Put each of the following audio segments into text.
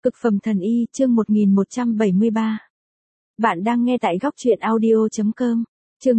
Cực phẩm thần y, chương 1173. Bạn đang nghe tại góc truyện audio.com. Chương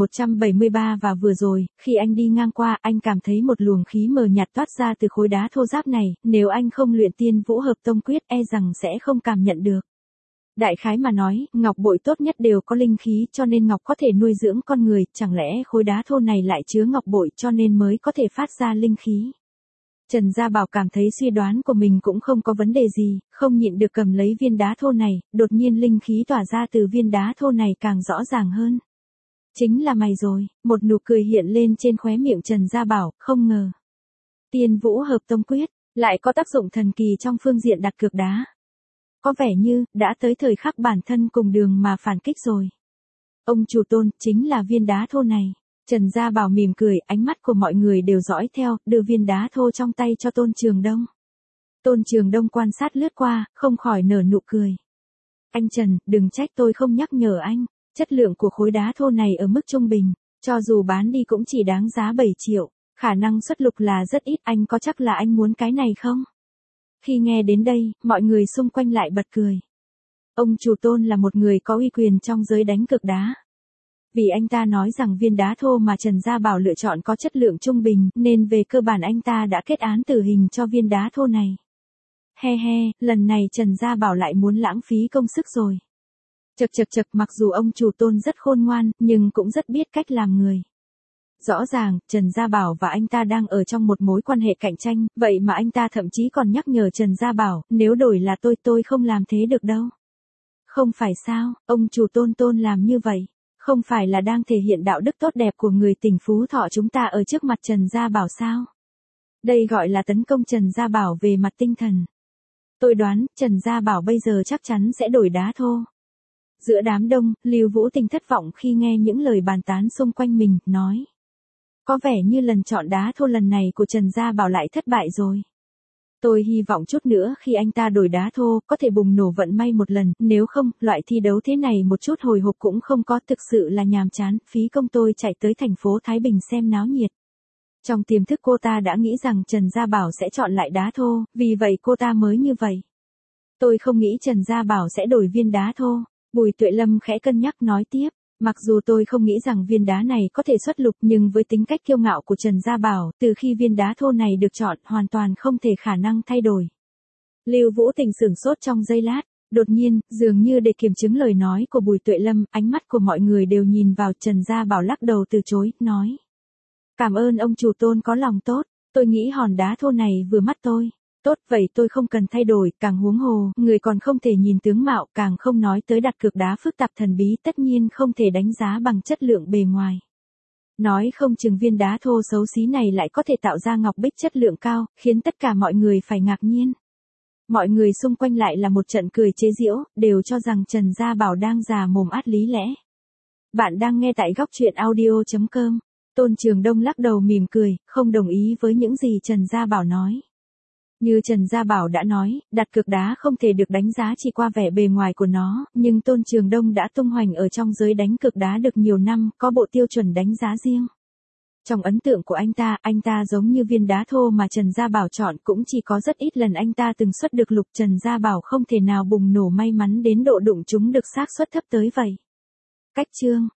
1173 và vừa rồi, khi anh đi ngang qua, anh cảm thấy một luồng khí mờ nhạt toát ra từ khối đá thô ráp này, nếu anh không luyện Tiên Vũ Hợp Tông Quyết e rằng sẽ không cảm nhận được. Đại khái mà nói, ngọc bội tốt nhất đều có linh khí cho nên ngọc có thể nuôi dưỡng con người, chẳng lẽ khối đá thô này lại chứa ngọc bội cho nên mới có thể phát ra linh khí. Trần Gia Bảo cảm thấy suy đoán của mình cũng không có vấn đề gì, không nhịn được cầm lấy viên đá thô này, đột nhiên linh khí tỏa ra từ viên đá thô này càng rõ ràng hơn. Chính là mày rồi, một nụ cười hiện lên trên khóe miệng Trần Gia Bảo, không ngờ. Tiên Vũ Hợp Tông Quyết, lại có tác dụng thần kỳ trong phương diện đặt cược đá. Có vẻ như, đã tới thời khắc bản thân cùng đường mà phản kích rồi. Ông chủ Tôn, chính là viên đá thô này. Trần Gia Bảo mỉm cười, ánh mắt của mọi người đều dõi theo, đưa viên đá thô trong tay cho Tôn Trường Đông. Tôn Trường Đông quan sát lướt qua, không khỏi nở nụ cười. Anh Trần, đừng trách tôi không nhắc nhở anh, chất lượng của khối đá thô này ở mức trung bình, cho dù bán đi cũng chỉ đáng giá 7 triệu, khả năng xuất lục là rất ít, anh có chắc là anh muốn cái này không? Khi nghe đến đây, mọi người xung quanh lại bật cười. Ông chủ Tôn là một người có uy quyền trong giới đánh cược đá. Vì anh ta nói rằng viên đá thô mà Trần Gia Bảo lựa chọn có chất lượng trung bình, nên về cơ bản anh ta đã kết án tử hình cho viên đá thô này. He he, lần này Trần Gia Bảo lại muốn lãng phí công sức rồi. Chậc, mặc dù ông chủ Tôn rất khôn ngoan, nhưng cũng rất biết cách làm người. Rõ ràng, Trần Gia Bảo và anh ta đang ở trong một mối quan hệ cạnh tranh, vậy mà anh ta thậm chí còn nhắc nhở Trần Gia Bảo, nếu đổi là tôi không làm thế được đâu. Không phải sao, ông chủ Tôn làm như vậy. Không phải là đang thể hiện đạo đức tốt đẹp của người tỉnh Phú Thọ chúng ta ở trước mặt Trần Gia Bảo sao? Đây gọi là tấn công Trần Gia Bảo về mặt tinh thần. Tôi đoán, Trần Gia Bảo bây giờ chắc chắn sẽ đổi đá thô. Giữa đám đông, Lưu Vũ Tình thất vọng khi nghe những lời bàn tán xung quanh mình, nói. Có vẻ như lần chọn đá thô lần này của Trần Gia Bảo lại thất bại rồi. Tôi hy vọng chút nữa khi anh ta đổi đá thô, có thể bùng nổ vận may một lần, nếu không, loại thi đấu thế này một chút hồi hộp cũng không có, thực sự là nhàm chán, phí công tôi chạy tới thành phố Thái Bình xem náo nhiệt. Trong tiềm thức cô ta đã nghĩ rằng Trần Gia Bảo sẽ chọn lại đá thô, vì vậy cô ta mới như vậy. Tôi không nghĩ Trần Gia Bảo sẽ đổi viên đá thô, Bùi Tuệ Lâm khẽ cân nhắc nói tiếp. Mặc dù tôi không nghĩ rằng viên đá này có thể xuất lục nhưng với tính cách kiêu ngạo của Trần Gia Bảo, từ khi viên đá thô này được chọn hoàn toàn không thể khả năng thay đổi. Lưu Vũ Tình sửng sốt trong giây lát, đột nhiên, dường như để kiểm chứng lời nói của Bùi Tuệ Lâm, ánh mắt của mọi người đều nhìn vào Trần Gia Bảo lắc đầu từ chối, nói. Cảm ơn ông chủ Tôn có lòng tốt, tôi nghĩ hòn đá thô này vừa mắt tôi. Tốt vậy tôi không cần thay đổi, càng huống hồ, người còn không thể nhìn tướng mạo, càng không nói tới đặt cược đá phức tạp thần bí, tất nhiên không thể đánh giá bằng chất lượng bề ngoài. Nói không chừng viên đá thô xấu xí này lại có thể tạo ra ngọc bích chất lượng cao, khiến tất cả mọi người phải ngạc nhiên. Mọi người xung quanh lại là một trận cười chế giễu, đều cho rằng Trần Gia Bảo đang già mồm át lý lẽ. Bạn đang nghe tại góc truyện audio.com. Tôn Trường Đông lắc đầu mỉm cười, không đồng ý với những gì Trần Gia Bảo nói. Như Trần Gia Bảo đã nói, đặt cược đá không thể được đánh giá chỉ qua vẻ bề ngoài của nó, nhưng Tôn Trường Đông đã tung hoành ở trong giới đánh cược đá được nhiều năm, có bộ tiêu chuẩn đánh giá riêng. Trong ấn tượng của anh ta giống như viên đá thô mà Trần Gia Bảo chọn, cũng chỉ có rất ít lần anh ta từng xuất được lục, Trần Gia Bảo không thể nào bùng nổ may mắn đến độ đụng chúng được xác suất thấp tới vậy. Cách chương